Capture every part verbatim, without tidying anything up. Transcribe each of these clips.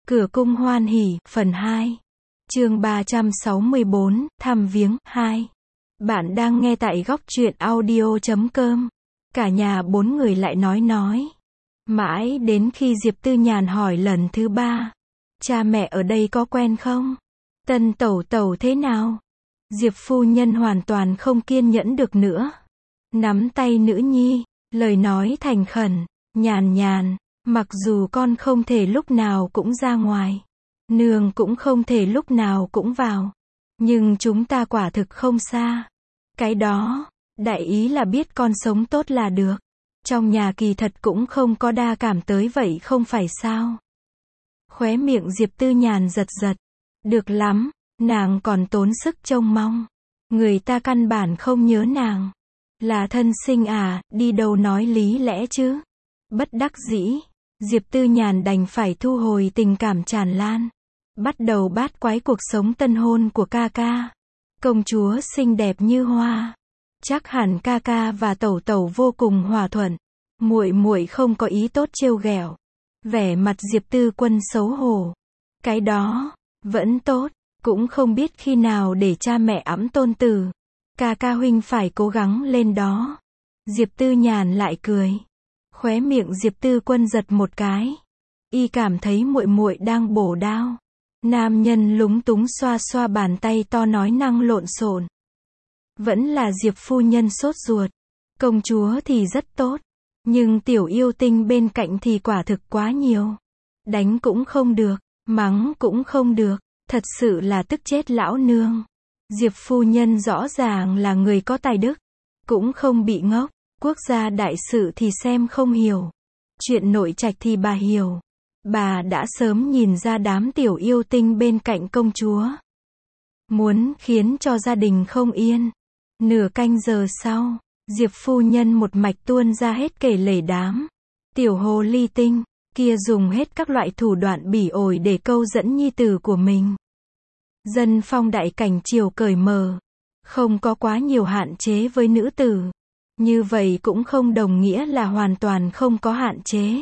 Cửa cung hoan hỉ, phần hai. Chương ba trăm sáu mươi bốn, thăm viếng, hai. Bạn đang nghe tại góc truyện audio chấm com. Cả nhà bốn người lại nói nói. Mãi đến khi Diệp Tư Nhàn hỏi lần thứ ba. Cha mẹ ở đây có quen không? Tân tẩu tẩu thế nào? Diệp phu nhân hoàn toàn không kiên nhẫn được nữa. Nắm tay nữ nhi, lời nói thành khẩn, nhàn nhàn. Mặc dù con không thể lúc nào cũng ra ngoài, nương cũng không thể lúc nào cũng vào, nhưng chúng ta quả thực không xa. Cái đó, đại ý là biết con sống tốt là được. Trong nhà kỳ thật cũng không có đa cảm tới vậy không phải sao? Khóe miệng Diệp Tư Nhàn giật giật. Được lắm, nàng còn tốn sức trông mong. Người ta căn bản không nhớ nàng. Là thân sinh à, đi đâu nói lý lẽ chứ? Bất đắc dĩ, Diệp Tư Nhàn đành phải thu hồi tình cảm tràn lan. Bắt đầu bát quái cuộc sống tân hôn của ca ca. Công chúa xinh đẹp như hoa. Chắc hẳn ca ca và tẩu tẩu vô cùng hòa thuận. Muội muội không có ý tốt trêu ghẹo. Vẻ mặt Diệp Tư Quân xấu hổ. Cái đó, vẫn tốt, cũng không biết khi nào để cha mẹ ẵm tôn tử. Ca ca huynh phải cố gắng lên đó. Diệp Tư Nhàn lại cười. Khóe miệng Diệp Tư Quân giật một cái. Y cảm thấy muội muội đang bổ đao. Nam nhân lúng túng xoa xoa bàn tay to nói năng lộn xộn. Vẫn là Diệp phu nhân sốt ruột. Công chúa thì rất tốt, nhưng tiểu yêu tinh bên cạnh thì quả thực quá nhiều. Đánh cũng không được, mắng cũng không được, thật sự là tức chết lão nương. Diệp phu nhân rõ ràng là người có tài đức, cũng không bị ngốc. Quốc gia đại sự thì xem không hiểu. Chuyện nội trạch thì bà hiểu. Bà đã sớm nhìn ra đám tiểu yêu tinh bên cạnh công chúa. Muốn khiến cho gia đình không yên. Nửa canh giờ sau, Diệp phu nhân một mạch tuôn ra hết kể lể đám tiểu hồ ly tinh kia dùng hết các loại thủ đoạn bỉ ổi để câu dẫn nhi tử của mình. Dân phong đại cảnh triều cởi mở, không có quá nhiều hạn chế với nữ tử. Như vậy cũng không đồng nghĩa là hoàn toàn không có hạn chế.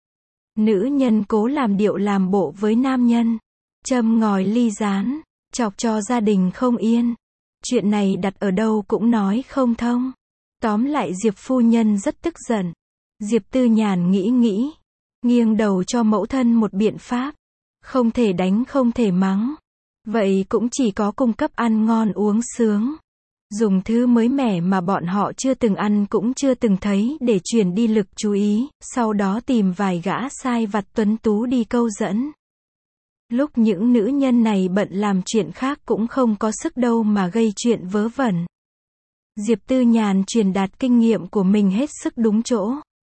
Nữ nhân cố làm điệu làm bộ với nam nhân, châm ngòi ly gián, chọc cho gia đình không yên. Chuyện này đặt ở đâu cũng nói không thông. Tóm lại Diệp phu nhân rất tức giận. Diệp Tư Nhàn nghĩ nghĩ, nghiêng đầu cho mẫu thân một biện pháp. Không thể đánh không thể mắng. Vậy cũng chỉ có cung cấp ăn ngon uống sướng. Dùng thứ mới mẻ mà bọn họ chưa từng ăn cũng chưa từng thấy để chuyển đi lực chú ý, sau đó tìm vài gã sai vặt tuấn tú đi câu dẫn. Lúc những nữ nhân này bận làm chuyện khác cũng không có sức đâu mà gây chuyện vớ vẩn. Diệp Tư Nhàn truyền đạt kinh nghiệm của mình hết sức đúng chỗ.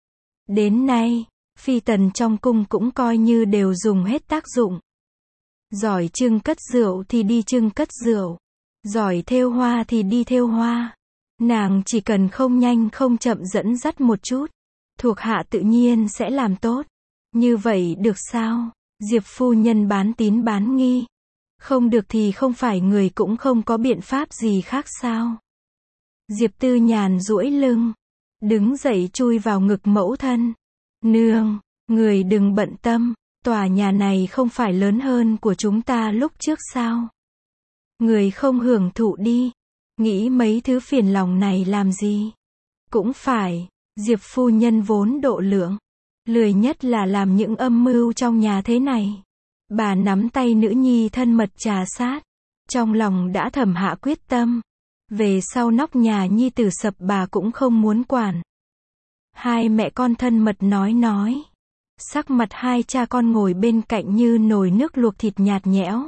Đến nay, phi tần trong cung cũng coi như đều dùng hết tác dụng. Giỏi trưng cất rượu thì đi trưng cất rượu. Giỏi thêu hoa thì đi thêu hoa. Nàng chỉ cần không nhanh không chậm dẫn dắt một chút, thuộc hạ tự nhiên sẽ làm tốt. Như vậy được sao? Diệp phu nhân bán tín bán nghi. Không được thì không phải người cũng không có biện pháp gì khác sao? Diệp Tư Nhàn duỗi lưng, đứng dậy chui vào ngực mẫu thân. Nương, người đừng bận tâm, tòa nhà này không phải lớn hơn của chúng ta lúc trước sao? Người không hưởng thụ đi. Nghĩ mấy thứ phiền lòng này làm gì? Cũng phải, Diệp phu nhân vốn độ lượng. Lười nhất là làm những âm mưu trong nhà thế này. Bà nắm tay nữ nhi thân mật trà sát. Trong lòng đã thầm hạ quyết tâm. Về sau nóc nhà nhi tử sập bà cũng không muốn quản. Hai mẹ con thân mật nói nói. Sắc mặt hai cha con ngồi bên cạnh như nồi nước luộc thịt nhạt nhẽo.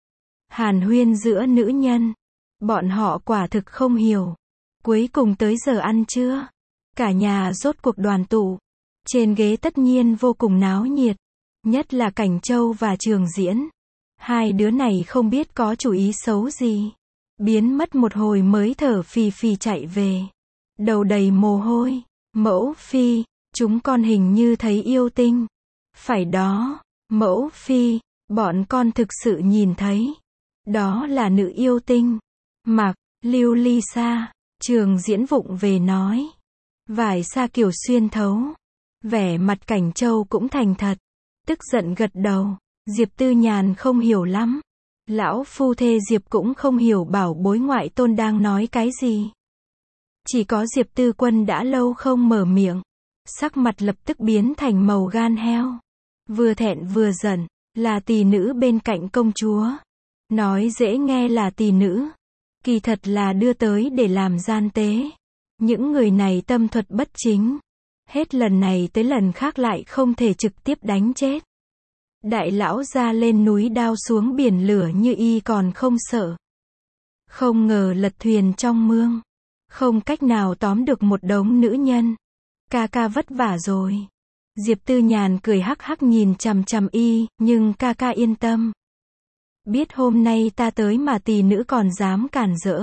Hàn huyên giữa nữ nhân. Bọn họ quả thực không hiểu. Cuối cùng tới giờ ăn trưa. Cả nhà rốt cuộc đoàn tụ. Trên ghế tất nhiên vô cùng náo nhiệt. Nhất là Cảnh Châu và Trường Diễn. Hai đứa này không biết có chủ ý xấu gì. Biến mất một hồi mới thở phì phì chạy về. Đầu đầy mồ hôi. Mẫu phi, chúng con hình như thấy yêu tinh. Phải đó, mẫu phi, bọn con thực sự nhìn thấy. Đó là nữ yêu tinh. Mặc, lưu ly sa, Trường Diễn vụng về nói. Vải sa kiểu xuyên thấu. Vẻ mặt Cảnh Châu cũng thành thật. Tức giận gật đầu. Diệp Tư Nhàn không hiểu lắm. Lão phu thê Diệp cũng không hiểu bảo bối ngoại tôn đang nói cái gì. Chỉ có Diệp Tư Quân đã lâu không mở miệng. Sắc mặt lập tức biến thành màu gan heo. Vừa thẹn vừa giận, là tỷ nữ bên cạnh công chúa. Nói dễ nghe là tỷ nữ. Kỳ thật là đưa tới để làm gian tế. Những người này tâm thuật bất chính. Hết lần này tới lần khác lại không thể trực tiếp đánh chết. Đại lão ra lên núi đao xuống biển lửa như y còn không sợ. Không ngờ lật thuyền trong mương. Không cách nào tóm được một đống nữ nhân. Ca ca vất vả rồi. Diệp Tư Nhàn cười hắc hắc nhìn chằm chằm y, nhưng ca ca yên tâm. Biết hôm nay ta tới mà tỷ nữ còn dám cản rỡ.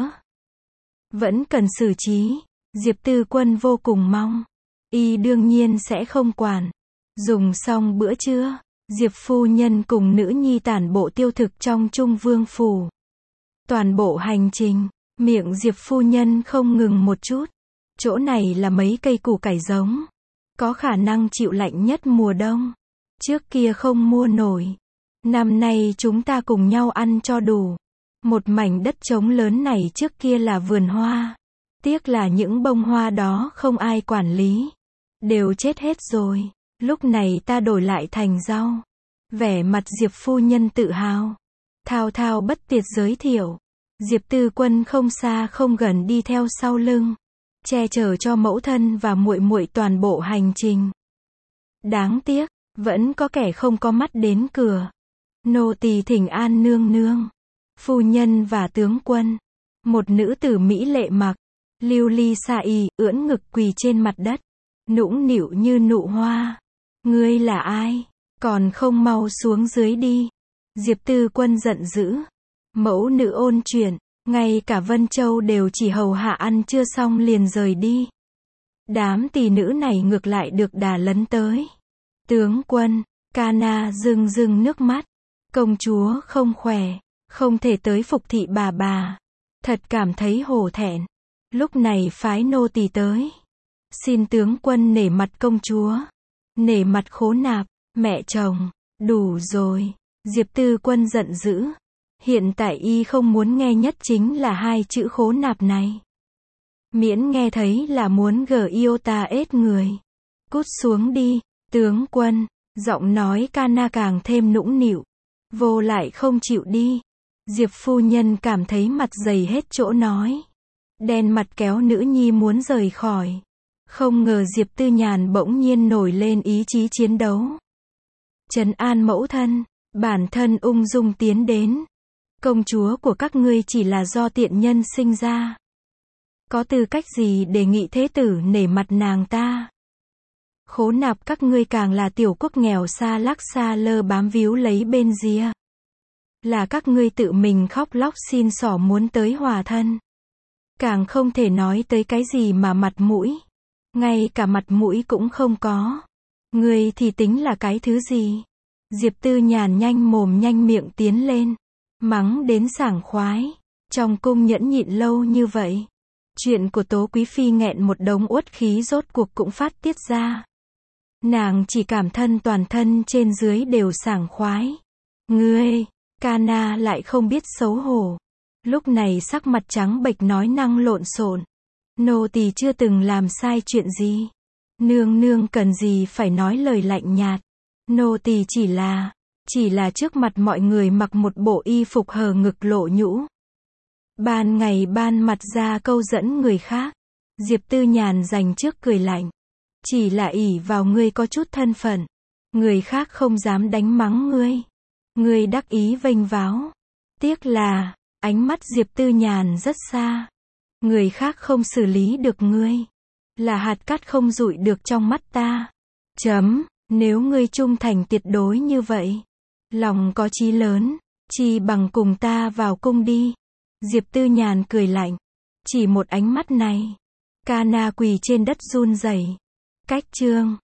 Vẫn cần xử trí. Diệp Tư Quân vô cùng mong. Y đương nhiên sẽ không quản. Dùng xong bữa trưa, Diệp phu nhân cùng nữ nhi tản bộ tiêu thực trong Trung Vương phủ. Toàn bộ hành trình, miệng Diệp phu nhân không ngừng một chút. Chỗ này là mấy cây củ cải giống. Có khả năng chịu lạnh nhất mùa đông. Trước kia không mua nổi. Năm nay chúng ta cùng nhau ăn cho đủ. Một mảnh đất trống lớn này trước kia là vườn hoa. Tiếc là những bông hoa đó không ai quản lý. Đều chết hết rồi. Lúc này ta đổi lại thành rau. Vẻ mặt Diệp phu nhân tự hào. Thao thao bất tuyệt giới thiệu. Diệp Tư Quân không xa không gần đi theo sau lưng. Che chở cho mẫu thân và muội muội toàn bộ hành trình. Đáng tiếc, vẫn có kẻ không có mắt đến cửa. Nô tỳ thỉnh an nương nương. Phu nhân và tướng quân. Một nữ tử mỹ lệ mặc. Lưu ly sa y, ưỡn ngực quỳ trên mặt đất. Nũng nịu như nụ hoa. Ngươi là ai? Còn không mau xuống dưới đi. Diệp Tư Quân giận dữ. Mẫu nữ ôn chuyện. Ngay cả Vân Châu đều chỉ hầu hạ ăn chưa xong liền rời đi. Đám tỷ nữ này ngược lại được đà lấn tới. Tướng quân, Cana rưng rưng nước mắt. Công chúa không khỏe, không thể tới phục thị bà bà. Thật cảm thấy hổ thẹn. Lúc này phái nô tỳ tới. Xin tướng quân nể mặt công chúa. Nể mặt Khố Nạp, mẹ chồng. Đủ rồi. Diệp Tư Quân giận dữ. Hiện tại y không muốn nghe nhất chính là hai chữ Khố Nạp này. Miễn nghe thấy là muốn gờ iota ết người. Cút xuống đi, tướng quân. Giọng nói Cana càng thêm nũng nịu. Vô lại không chịu đi. Diệp phu nhân cảm thấy mặt dày hết chỗ nói. Đen mặt kéo nữ nhi muốn rời khỏi. Không ngờ Diệp Tư Nhàn bỗng nhiên nổi lên ý chí chiến đấu. Trấn an mẫu thân, bản thân ung dung tiến đến. Công chúa của các ngươi chỉ là do tiện nhân sinh ra. Có tư cách gì để nghị thế tử nể mặt nàng ta? Khố Nạp các ngươi càng là tiểu quốc nghèo xa lắc xa lơ bám víu lấy bên rìa. Là các ngươi tự mình khóc lóc xin xỏ muốn tới hòa thân. Càng không thể nói tới cái gì mà mặt mũi. Ngay cả mặt mũi cũng không có. Ngươi thì tính là cái thứ gì? Diệp Tư Nhàn nhanh mồm nhanh miệng tiến lên. Mắng đến sảng khoái. Trong cung nhẫn nhịn lâu như vậy. Chuyện của Tố Quý Phi nghẹn một đống uất khí rốt cuộc cũng phát tiết ra. Nàng chỉ cảm thân toàn thân trên dưới đều sảng khoái. Ngươi, Cana lại không biết xấu hổ. Lúc này sắc mặt trắng bệch nói năng lộn xộn. Nô tỳ chưa từng làm sai chuyện gì. Nương nương cần gì phải nói lời lạnh nhạt. Nô tỳ chỉ là, chỉ là trước mặt mọi người mặc một bộ y phục hờ ngực lộ nhũ. Ban ngày ban mặt ra câu dẫn người khác. Diệp Tư Nhàn dành trước cười lạnh. Chỉ là ỷ vào ngươi có chút thân phận. Người khác không dám đánh mắng ngươi. Ngươi đắc ý vênh váo. Tiếc là, ánh mắt Diệp Tư Nhàn rất xa. Người khác không xử lý được ngươi. Là hạt cát không dụi được trong mắt ta. Chấm, nếu ngươi trung thành tuyệt đối như vậy. Lòng có chí lớn, chi bằng cùng ta vào cung đi. Diệp Tư Nhàn cười lạnh. Chỉ một ánh mắt này. Cana quỳ trên đất run rẩy. Cách chương